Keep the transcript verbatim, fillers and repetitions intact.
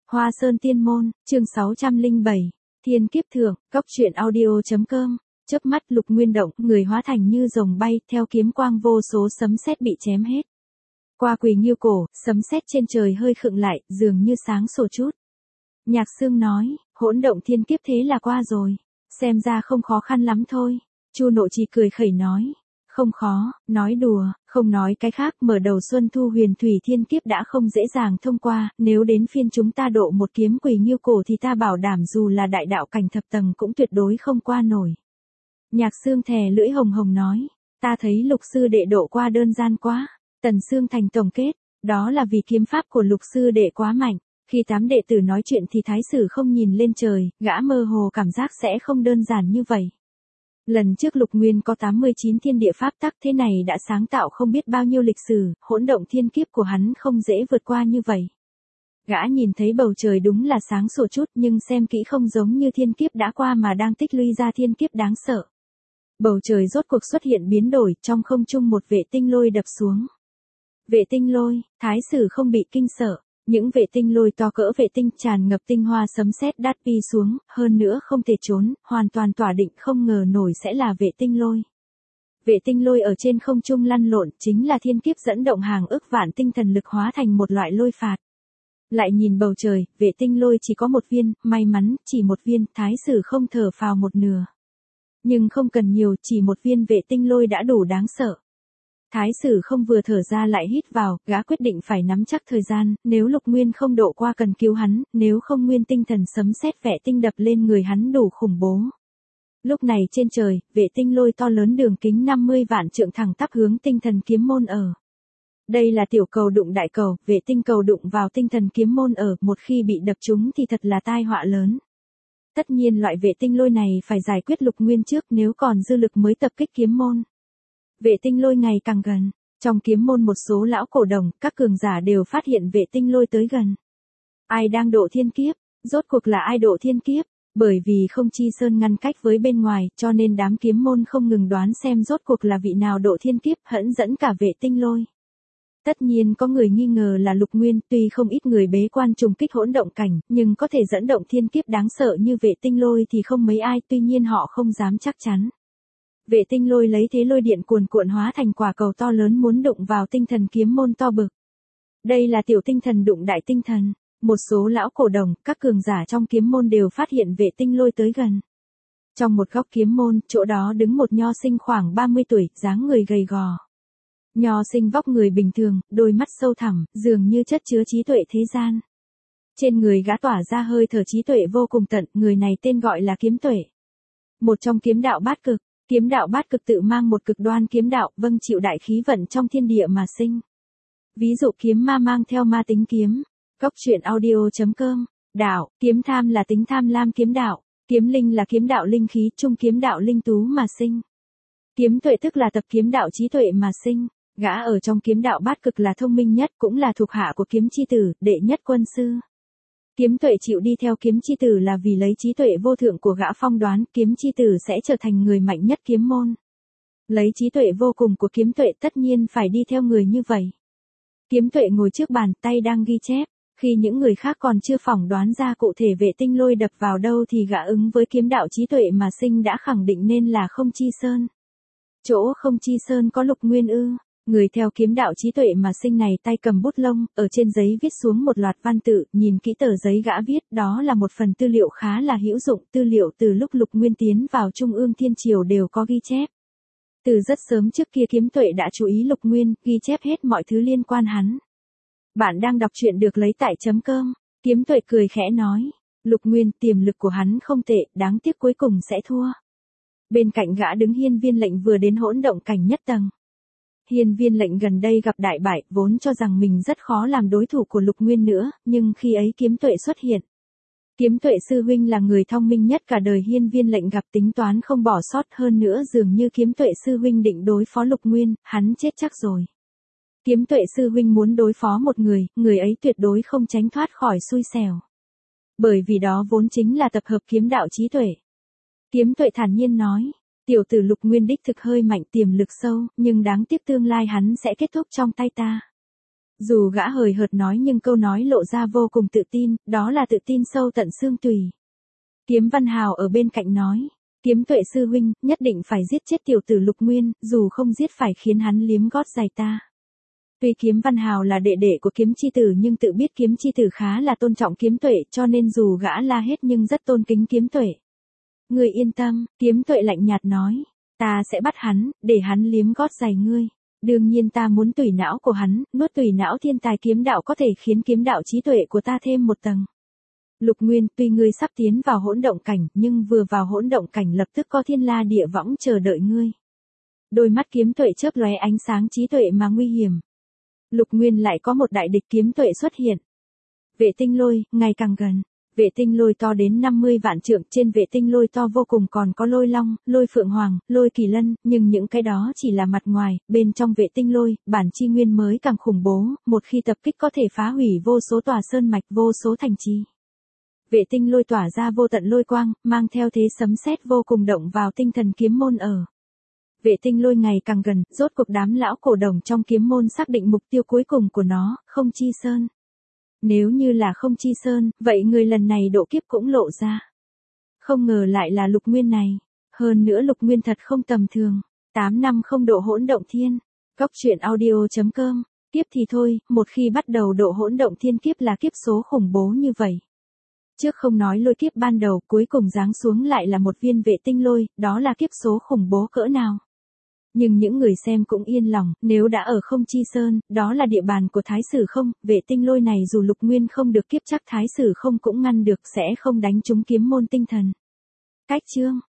Hoa Sơn Tiên Môn, chương sáu trăm lẻ bảy, Thiên Kiếp Thượng, Cốc truyện audio.com, chớp mắt Lục Nguyên động, người hóa thành như rồng bay, theo kiếm quang vô số sấm sét bị chém hết. Qua Quỳ Nghiêu cổ, sấm sét trên trời hơi khựng lại, dường như sáng sủa chút. Nhạc Sương nói, hỗn động thiên kiếp thế là qua rồi, xem ra không khó khăn lắm thôi. Chu Nộ Trì cười khẩy nói, không khó, nói đùa, không nói cái khác, mở đầu xuân thu huyền thủy thiên kiếp đã không dễ dàng thông qua, nếu đến phiên chúng ta độ một kiếm Quỳ Nghiêu cổ thì ta bảo đảm dù là đại đạo cảnh thập tầng cũng tuyệt đối không qua nổi. Nhạc Sương thè lưỡi hồng hồng nói, ta thấy Lục sư đệ độ qua đơn giản quá. Tần Sương Thành tổng kết, đó là vì kiếm pháp của Lục sư đệ quá mạnh. Khi tám đệ tử nói chuyện thì thái sử không nhìn lên trời, gã mơ hồ cảm giác sẽ không đơn giản như vậy. Lần trước Lục Nguyên có tám mươi chín thiên địa pháp tắc, thế này đã sáng tạo không biết bao nhiêu lịch sử, hỗn động thiên kiếp của hắn không dễ vượt qua như vậy. Gã nhìn thấy bầu trời đúng là sáng sủa chút, nhưng xem kỹ không giống như thiên kiếp đã qua mà đang tích lũy ra thiên kiếp đáng sợ. Bầu trời rốt cuộc xuất hiện biến đổi, trong không trung một vệ tinh lôi đập xuống. Vệ tinh lôi, thái sử không bị kinh sợ, những vệ tinh lôi to cỡ vệ tinh tràn ngập tinh hoa sấm sét đát pi xuống, hơn nữa không thể trốn, hoàn toàn tỏa định không ngờ nổi sẽ là vệ tinh lôi. Vệ tinh lôi ở trên không trung lăn lộn, chính là thiên kiếp dẫn động hàng ức vạn tinh thần lực hóa thành một loại lôi phạt. Lại nhìn bầu trời, vệ tinh lôi chỉ có một viên, may mắn, chỉ một viên, thái sử không thở phào một nửa. Nhưng không cần nhiều, chỉ một viên vệ tinh lôi đã đủ đáng sợ. Thái sử không vừa thở ra lại hít vào, gã quyết định phải nắm chắc thời gian, nếu Lục Nguyên không độ qua cần cứu hắn, nếu không nguyên tinh thần sấm sét vệ tinh đập lên người hắn đủ khủng bố. Lúc này trên trời, vệ tinh lôi to lớn đường kính năm mươi vạn trượng thẳng tắp hướng tinh thần kiếm môn ở. Đây là tiểu cầu đụng đại cầu, vệ tinh cầu đụng vào tinh thần kiếm môn ở, một khi bị đập trúng thì thật là tai họa lớn. Tất nhiên loại vệ tinh lôi này phải giải quyết Lục Nguyên trước, nếu còn dư lực mới tập kích kiếm môn. Vệ tinh lôi ngày càng gần, trong kiếm môn một số lão cổ đồng, các cường giả đều phát hiện vệ tinh lôi tới gần. Ai đang độ thiên kiếp? Rốt cuộc là ai độ thiên kiếp? Bởi vì không chi sơn ngăn cách với bên ngoài, cho nên đám kiếm môn không ngừng đoán xem rốt cuộc là vị nào độ thiên kiếp, hẫn dẫn cả vệ tinh lôi. Tất nhiên có người nghi ngờ là Lục Nguyên, tuy không ít người bế quan trùng kích hỗn động cảnh, nhưng có thể dẫn động thiên kiếp đáng sợ như vệ tinh lôi thì không mấy ai, tuy nhiên họ không dám chắc chắn. Vệ tinh lôi lấy thế lôi điện cuồn cuộn hóa thành quả cầu to lớn muốn đụng vào tinh thần kiếm môn to bực. Đây là tiểu tinh thần đụng đại tinh thần, một số lão cổ đồng, các cường giả trong kiếm môn đều phát hiện vệ tinh lôi tới gần. Trong một góc kiếm môn, chỗ đó đứng một nho sinh khoảng ba mươi tuổi, dáng người gầy gò. Nho sinh vóc người bình thường, đôi mắt sâu thẳm, dường như chất chứa trí tuệ thế gian. Trên người gã tỏa ra hơi thở trí tuệ vô cùng tận, người này tên gọi là Kiếm Tuệ. Một trong kiếm đạo bát cực. Kiếm đạo bát cực tự mang một cực đoan kiếm đạo, vâng chịu đại khí vận trong thiên địa mà sinh. Ví dụ kiếm ma mang theo ma tính kiếm. Cốc truyện audio.com, đạo, kiếm tham là tính tham lam kiếm đạo, kiếm linh là kiếm đạo linh khí, trung kiếm đạo linh tú mà sinh. Kiếm tuệ tức là tập kiếm đạo trí tuệ mà sinh, gã ở trong kiếm đạo bát cực là thông minh nhất, cũng là thuộc hạ của kiếm chi tử, đệ nhất quân sư. Kiếm Tuệ chịu đi theo kiếm chi tử là vì lấy trí tuệ vô thượng của gã phong đoán, kiếm chi tử sẽ trở thành người mạnh nhất kiếm môn. Lấy trí tuệ vô cùng của Kiếm Tuệ tất nhiên phải đi theo người như vậy. Kiếm Tuệ ngồi trước bàn tay đang ghi chép, khi những người khác còn chưa phỏng đoán ra cụ thể vệ tinh lôi đập vào đâu thì gã ứng với kiếm đạo trí tuệ mà sinh đã khẳng định nên là Không Chi Sơn. Chỗ Không Chi Sơn có Lục Nguyên ư? Người theo kiếm đạo trí tuệ mà sinh này tay cầm bút lông, ở trên giấy viết xuống một loạt văn tự, nhìn kỹ tờ giấy gã viết, đó là một phần tư liệu khá là hữu dụng, tư liệu từ lúc Lục Nguyên tiến vào Trung ương Thiên Triều đều có ghi chép. Từ rất sớm trước kia Kiếm Tuệ đã chú ý Lục Nguyên, ghi chép hết mọi thứ liên quan hắn. Bạn đang đọc truyện được lấy tại chấm com, Kiếm Tuệ cười khẽ nói, Lục Nguyên tiềm lực của hắn không tệ, đáng tiếc cuối cùng sẽ thua. Bên cạnh gã đứng Hiên Viên Lệnh vừa đến hỗn động cảnh nhất tầng. Hiên Viên Lệnh gần đây gặp đại bại, vốn cho rằng mình rất khó làm đối thủ của Lục Nguyên nữa, nhưng khi ấy Kiếm Tuệ xuất hiện. Kiếm Tuệ sư huynh là người thông minh nhất cả đời Hiên Viên Lệnh gặp, tính toán không bỏ sót, hơn nữa dường như Kiếm Tuệ sư huynh định đối phó Lục Nguyên, hắn chết chắc rồi. Kiếm Tuệ sư huynh muốn đối phó một người, người ấy tuyệt đối không tránh thoát khỏi xui xẻo. Bởi vì đó vốn chính là tập hợp kiếm đạo trí tuệ. Kiếm Tuệ thản nhiên nói. Tiểu tử Lục Nguyên đích thực hơi mạnh, tiềm lực sâu, nhưng đáng tiếc tương lai hắn sẽ kết thúc trong tay ta. Dù gã hời hợt nói nhưng câu nói lộ ra vô cùng tự tin, đó là tự tin sâu tận xương tùy. Kiếm Văn Hào ở bên cạnh nói, Kiếm Tuệ sư huynh, nhất định phải giết chết tiểu tử Lục Nguyên, dù không giết phải khiến hắn liếm gót giày ta. Tuy Kiếm Văn Hào là đệ đệ của Kiếm Chi Tử nhưng tự biết Kiếm Chi Tử khá là tôn trọng Kiếm Tuệ cho nên dù gã la hết nhưng rất tôn kính Kiếm Tuệ. Ngươi yên tâm, Kiếm Tuệ lạnh nhạt nói, ta sẽ bắt hắn, để hắn liếm gót giày ngươi. Đương nhiên ta muốn tùy não của hắn, nuốt tùy não thiên tài kiếm đạo có thể khiến kiếm đạo trí tuệ của ta thêm một tầng. Lục Nguyên, tuy ngươi sắp tiến vào hỗn động cảnh, nhưng vừa vào hỗn động cảnh lập tức có thiên la địa võng chờ đợi ngươi. Đôi mắt Kiếm Tuệ chớp lóe ánh sáng trí tuệ mà nguy hiểm. Lục Nguyên lại có một đại địch Kiếm Tuệ xuất hiện. Vệ tinh lôi, ngày càng gần. Vệ tinh lôi to đến năm mươi vạn trượng, trên vệ tinh lôi to vô cùng còn có lôi long, lôi phượng hoàng, lôi kỳ lân, nhưng những cái đó chỉ là mặt ngoài, bên trong vệ tinh lôi, bản chi nguyên mới càng khủng bố, một khi tập kích có thể phá hủy vô số tòa sơn mạch, vô số thành trì. Vệ tinh lôi tỏa ra vô tận lôi quang, mang theo thế sấm sét vô cùng động vào tinh thần kiếm môn ở. Vệ tinh lôi ngày càng gần, rốt cuộc đám lão cổ đồng trong kiếm môn xác định mục tiêu cuối cùng của nó, Không Chi Sơn. Nếu như là Không Chi Sơn, vậy người lần này độ kiếp cũng lộ ra. Không ngờ lại là Lục Nguyên này. Hơn nữa Lục Nguyên thật không tầm thường. tám năm không độ hỗn động thiên. Góc truyện audio chấm com. Tiếp thì thôi, một khi bắt đầu độ hỗn động thiên kiếp là kiếp số khủng bố như vậy. Trước không nói lôi kiếp ban đầu, cuối cùng giáng xuống lại là một viên vệ tinh lôi, đó là kiếp số khủng bố cỡ nào. Nhưng những người xem cũng yên lòng, nếu đã ở Không Chi Sơn, đó là địa bàn của Thái Sử Không, vệ tinh lôi này dù Lục Nguyên không được kiếp chắc Thái Sử Không cũng ngăn được sẽ không đánh trúng kiếm môn tinh thần. Cách chương